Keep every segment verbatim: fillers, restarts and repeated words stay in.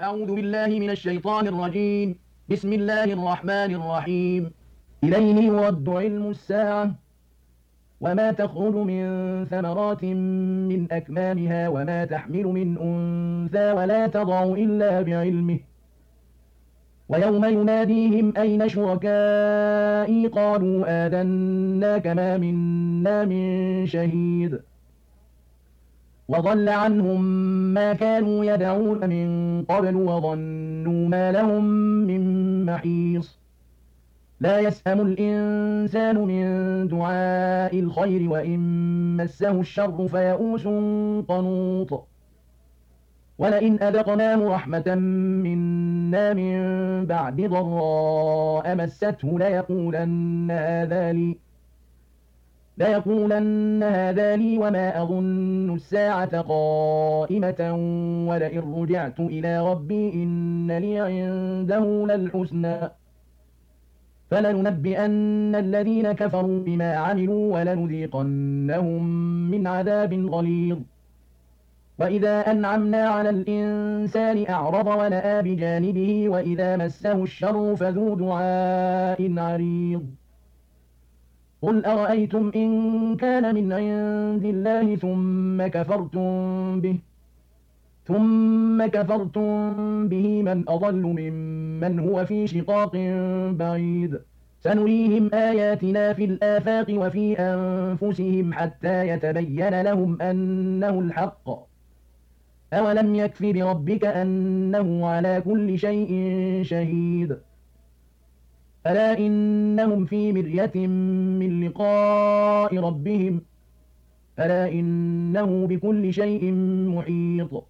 أعوذ بالله من الشيطان الرجيم. بسم الله الرحمن الرحيم. إليه يرد علم الساعة وما تخرج من ثمرات من أكمامها وما تحمل من أنثى ولا تضع إلا بعلمه ويوم يناديهم أين شركائي قالوا آذناك ما منا من شهيد وضل عنهم ما كانوا يدعون من قبل وظنوا ما لهم من محيص لا يسأم الإنسان من دعاء الخير وإن مسه الشر فيئوس قنوط ولئن أذقناه رحمة منا من بعد ضراء مسته ليقولن هذا لي ليقولن هذا لي وما أظن الساعة قائمة ولئن رجعت إلى ربي إن لي عنده للحسنى فلننبئن الذين كفروا بما عملوا ولنذيقنهم من عذاب غليظ وإذا أنعمنا على الإنسان أعرض ونأى بجانبه وإذا مسه الشر فذو دعاء عريض قل أرأيتم إن كان من عند الله ثم كفرتم به ثم كفرتم به من أضل ممن هو في شقاق بعيد سنريهم آياتنا في الآفاق وفي أنفسهم حتى يتبين لهم أنه الحق أولم يكف بربك أنه على كل شيء شهيد ألا إنهم في مرية من لقاء ربهم ألا إنه بكل شيء محيط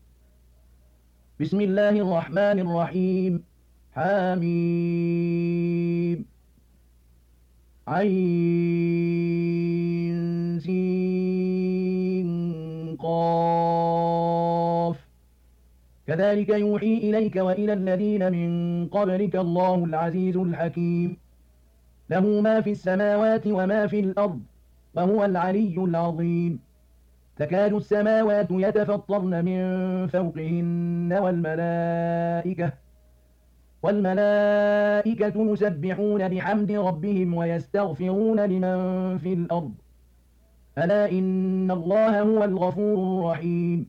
بسم الله الرحمن الرحيم حميم عين سين قاف كذلك يوحي إليك وإلى الذين من قبلك الله العزيز الحكيم له ما في السماوات وما في الأرض وهو العلي العظيم تكاد السماوات يتفطرن من فوقهن والملائكة والملائكة يسبحون بحمد ربهم ويستغفرون لمن في الأرض ألا إن الله هو الغفور الرحيم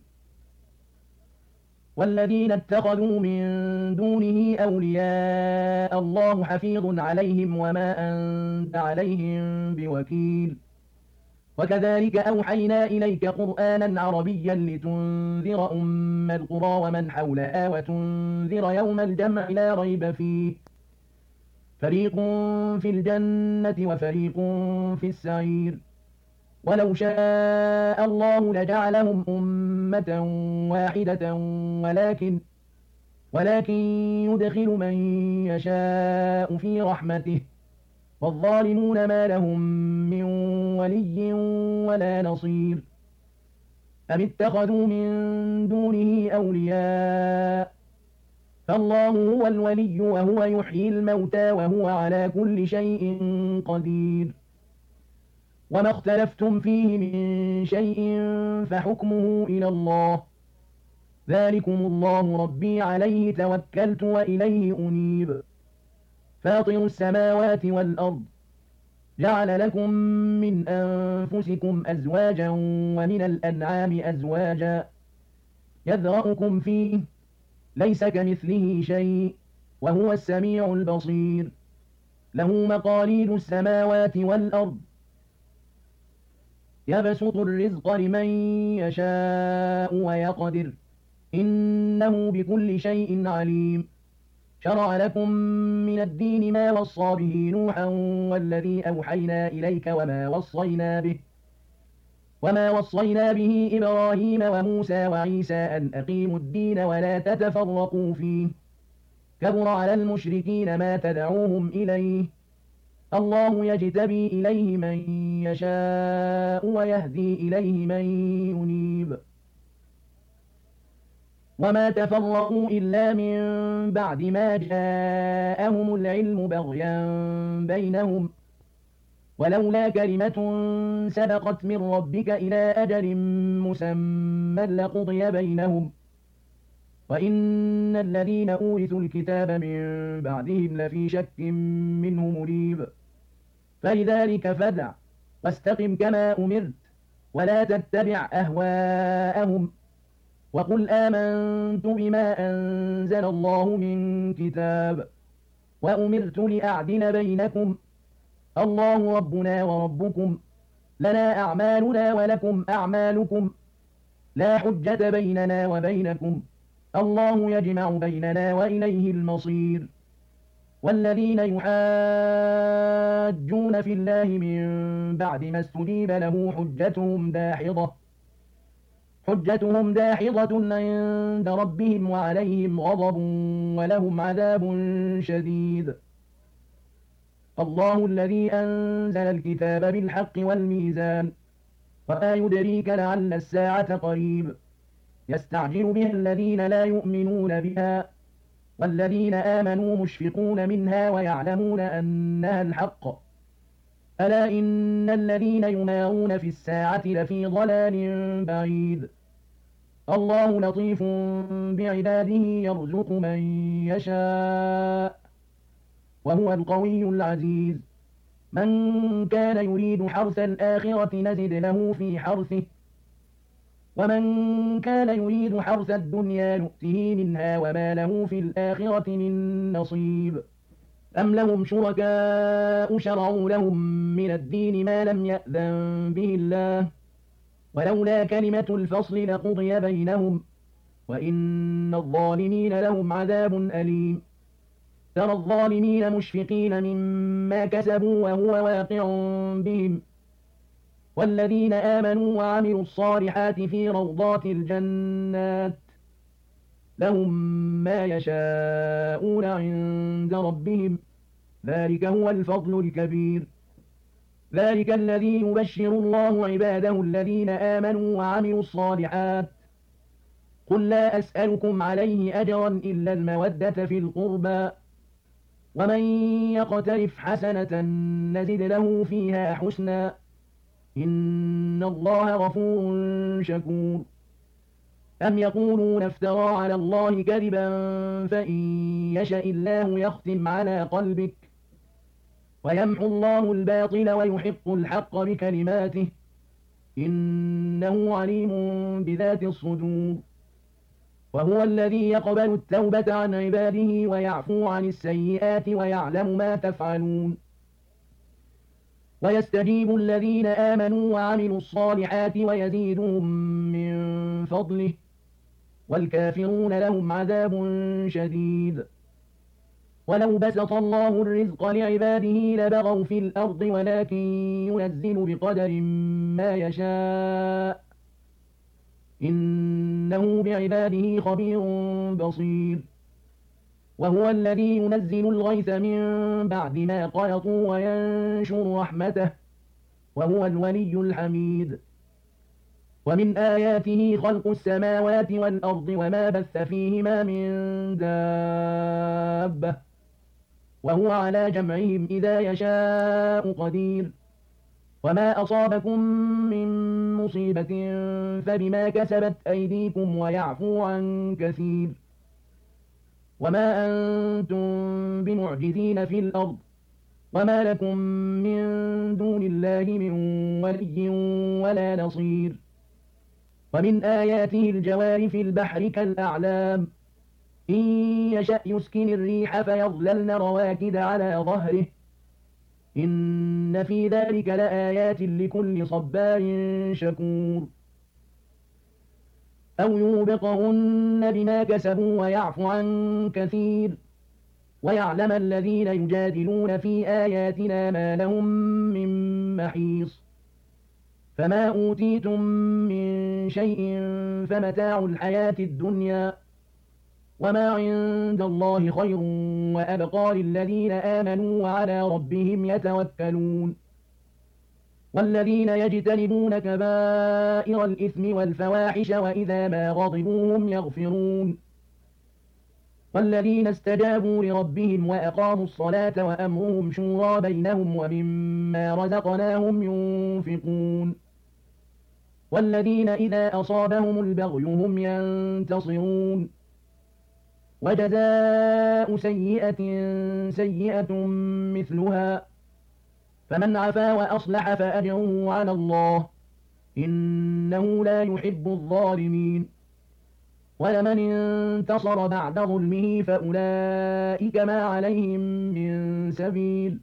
والذين اتخذوا من دونه أولياء الله حفيظ عليهم وما أنت عليهم بوكيل وكذلك أوحينا إليك قرآنا عربيا لتنذر أم القرى ومن حولها وتنذر يوم الجمع لا ريب فيه فريق في الجنة وفريق في السعير ولو شاء الله لجعلهم أمة واحدة ولكن ولكن يدخل من يشاء في رحمته والظالمون ما لهم من ولي ولا نصير أم اتخذوا من دونه أولياء فالله هو الولي وهو يحيي الموتى وهو على كل شيء قدير وما اختلفتم فيه من شيء فحكمه إلى الله ذلكم الله ربي عليه توكلت وإليه أنيب فاطر السماوات والأرض جعل لكم من أنفسكم أزواجا ومن الأنعام أزواجا يذرأكم فيه ليس كمثله شيء وهو السميع البصير له مقاليد السماوات والأرض يبسط الرزق لمن يشاء ويقدر إنه بكل شيء عليم شرع لكم من الدين ما وصى به نوحا والذي أوحينا إليك وما وصينا به وما وصينا به إبراهيم وموسى وعيسى أن أقيموا الدين ولا تتفرقوا فيه كبر على المشركين ما تدعوهم إليه الله يجتبي إليه من يشاء ويهدي إليه من ينيب وما تفرقوا إلا من بعد ما جاءهم العلم بغيا بينهم ولولا كلمة سبقت من ربك إلى أجل مسمى لقضي بينهم وإن الذين أورثوا الكتاب من بعدهم لفي شك منه مريب فلذلك فادع واستقم كما أمرت ولا تتبع أهواءهم وقل آمنت بما أنزل الله من كتاب وأمرت لأعدل بينكم الله ربنا وربكم لنا أعمالنا ولكم أعمالكم لا حجة بيننا وبينكم الله يجمع بيننا وإليه المصير والذين يحاجون في الله من بعد ما استجيب له حجتهم داحضة حجتهم داحضة عند ربهم وعليهم غضب ولهم عذاب شديد الله الذي أنزل الكتاب بالحق والميزان وما يدريك لعل الساعة قريب يستعجل بها الذين لا يؤمنون بها والذين آمنوا مشفقون منها ويعلمون أنها الحق ألا إن الذين يمارون في الساعة لفي ضلال بعيد الله لطيف بعباده يرزق من يشاء وهو القوي العزيز من كان يريد حرث الآخرة نزد له في حرثه ومن كان يريد حرث الدنيا نؤته منها وما له في الآخرة من نصيب أم لهم شركاء شرعوا لهم من الدين ما لم يأذن به الله ولولا كلمة الفصل لقضي بينهم وإن الظالمين لهم عذاب أليم ترى الظالمين مشفقين مما كسبوا وهو واقع بهم والذين آمنوا وعملوا الصالحات في روضات الجنات لهم ما يشاءون عند ربهم ذلك هو الفضل الكبير ذلك الذي يبشر الله عباده الذين آمنوا وعملوا الصالحات قل لا أسألكم عليه أجرا إلا المودة في القربى ومن يقترف حسنة نزد له فيها حسنا إن الله غفور شكور أم يقولون افترى على الله كذبا فإن يشأ الله يختم على قلبك ويمحو الله الباطل ويحق الحق بكلماته إنه عليم بذات الصدور وهو الذي يقبل التوبة عن عباده ويعفو عن السيئات ويعلم ما تفعلون ويستجيب الذين آمنوا وعملوا الصالحات ويزيدهم من فضله والكافرون لهم عذاب شديد ولو بسط الله الرزق لعباده لبغوا في الأرض ولكن ينزل بقدر ما يشاء إنه بعباده خبير بصير وهو الذي ينزل الغيث من بعد ما قنطوا وينشر رحمته وهو الولي الحميد ومن آياته خلق السماوات والأرض وما بث فيهما من دابة وهو على جمعهم إذا يشاء قدير وما أصابكم من مصيبة فبما كسبت أيديكم ويعفو عن كثير وما أنتم بمعجزين في الأرض وما لكم من دون الله من ولي ولا نصير ومن آياته الجوار في البحر كالأعلام إن يشأ يسكن الريح فيظللن رواكد على ظهره إن في ذلك لآيات لكل صبار شكور أو يوبقهن بما كسبوا ويعفو عن كثير ويعلم الذين يجادلون في آياتنا ما لهم من محيص فما أوتيتم من شيء فمتاع الحياة الدنيا وما عند الله خير وأبقى للذين آمنوا وعلى ربهم يتوكلون والذين يجتنبون كبائر الإثم والفواحش وإذا ما غضبوا هم يغفرون والذين استجابوا لربهم وأقاموا الصلاة وأمرهم شورى بينهم ومما رزقناهم ينفقون والذين إذا أصابهم البغي هم ينتصرون وجزاء سيئة سيئة مثلها، فمن عفا وأصلح فأجره على الله، إنه لا يحب الظالمين. ولمن انتصر بعد ظلمه فأولئك ما عليهم من سبيل،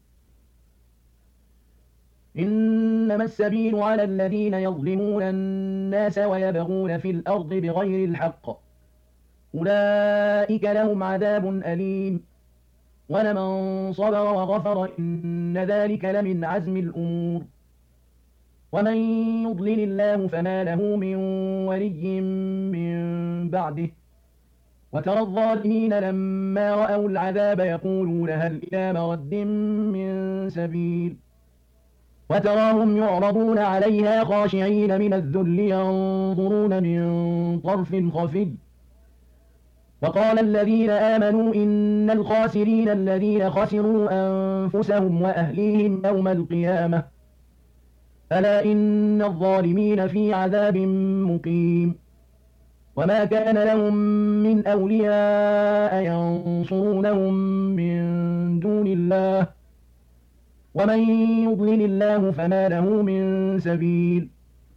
إنما السبيل على الذين يظلمون الناس ويبغون في الأرض بغير الحق، أولئك لهم عذاب أليم. ولمن صبر وغفر إن ذلك لمن عزم الأمور. ومن يضلل الله فما له من ولي من بعده، وترى الظالمين لما رأوا العذاب يقولون هل إلى مرد من سبيل، وتراهم يعرضون عليها خاشعين من الذل ينظرون من طرف خفي. وقال الذين آمنوا إن الخاسرين الذين خسروا أنفسهم وأهليهم يوم القيامة، ألا إن الظالمين في عذاب مقيم. وما كان لهم من أولياء ينصرونهم من دون الله، ومن يضلل الله فما له من سبيل.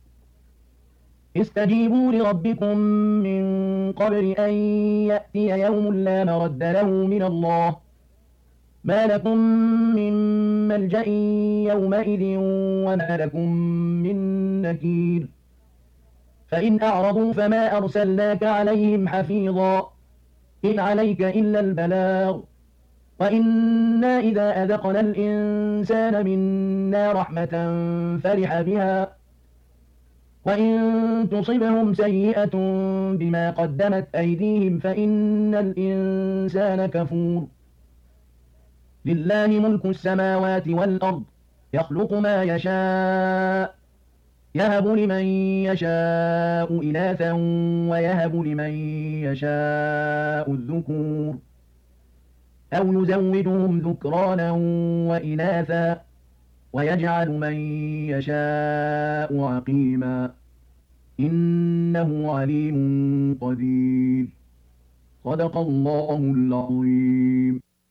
استجيبوا لربكم من قبل أن يأتي يوم لا مرد له من الله، ما لكم من ملجأ يومئذ وما لكم من نكير. فإن أعرضوا فما أرسلناك عليهم حفيظا، إن عليك إلا البلاغ، وإنا إذا أذقنا الإنسان منا رحمة فرح بها، وإن تصبهم سيئة بما قدمت أيديهم فإن الإنسان كفور. لله ملك السماوات والأرض، يخلق ما يشاء، يهب لمن يشاء إناثا ويهب لمن يشاء الذكور، أو يزوجهم ذكرانا وإناثا ويجعل من يشاء عقيما، إنه عليم قدير. صدق الله العظيم.